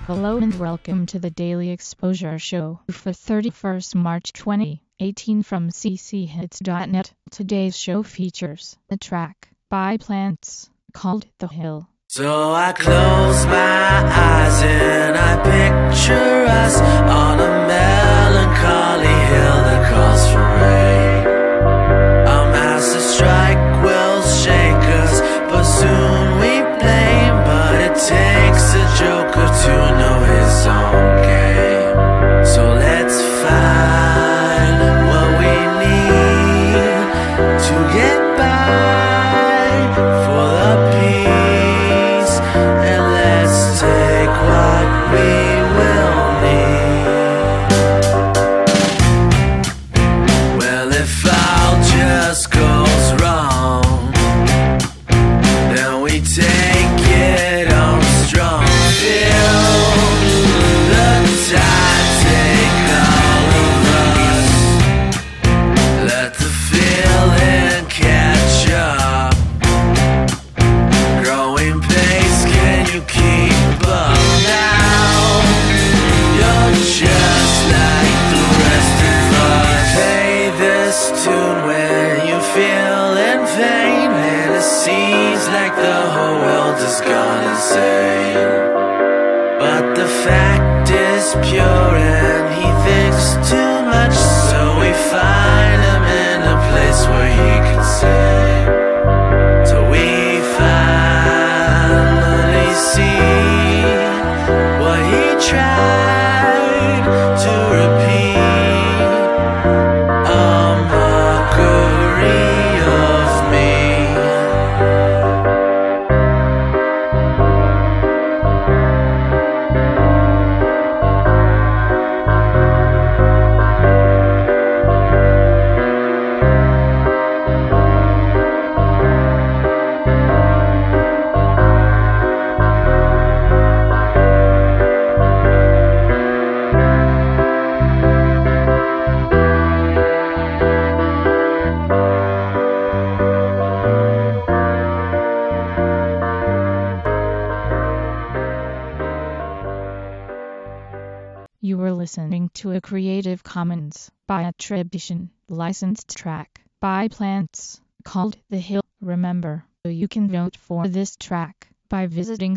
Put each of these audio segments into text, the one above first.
Hello and welcome to the Daily Exposure Show for 31st March 2018 from cchits.net. Today's show features a track by Plants called The Hill. So I close my eyes and I picture us on a melancholy hill that calls for rain. A massive strike will shake us, but soon we blame. But it takes a joker to know his own game. So let's find what we need to get by for the peace. And let's take what we will need. Well, if all just goes wrong, then we take it on strong. Feel the tide take all of us. Let the feeling catch up. Growing pace, can you keep up now? You're just like the rest of us. Play this tune when you feel in pain, and it seems like the whole world has gone insane. But the fact is pure and he thinks too much, so we find him in a place where he can sing. So we finally see what he tried to repeat, a mockery of me. You were listening to a Creative Commons by attribution, licensed track by Plants called The Hill. Remember, you can vote for this track by visiting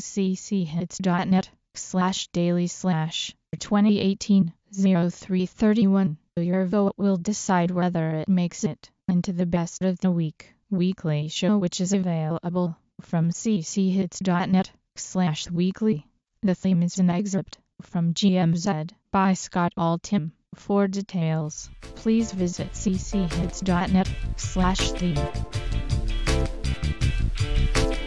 cchits.net/daily/2018-0331. Your vote will decide whether it makes it into the Best of the Week weekly show, which is available from cchits.net/weekly. The theme is an excerpt from GMZ by Scott Altham. For details, please visit cchits.net/theme.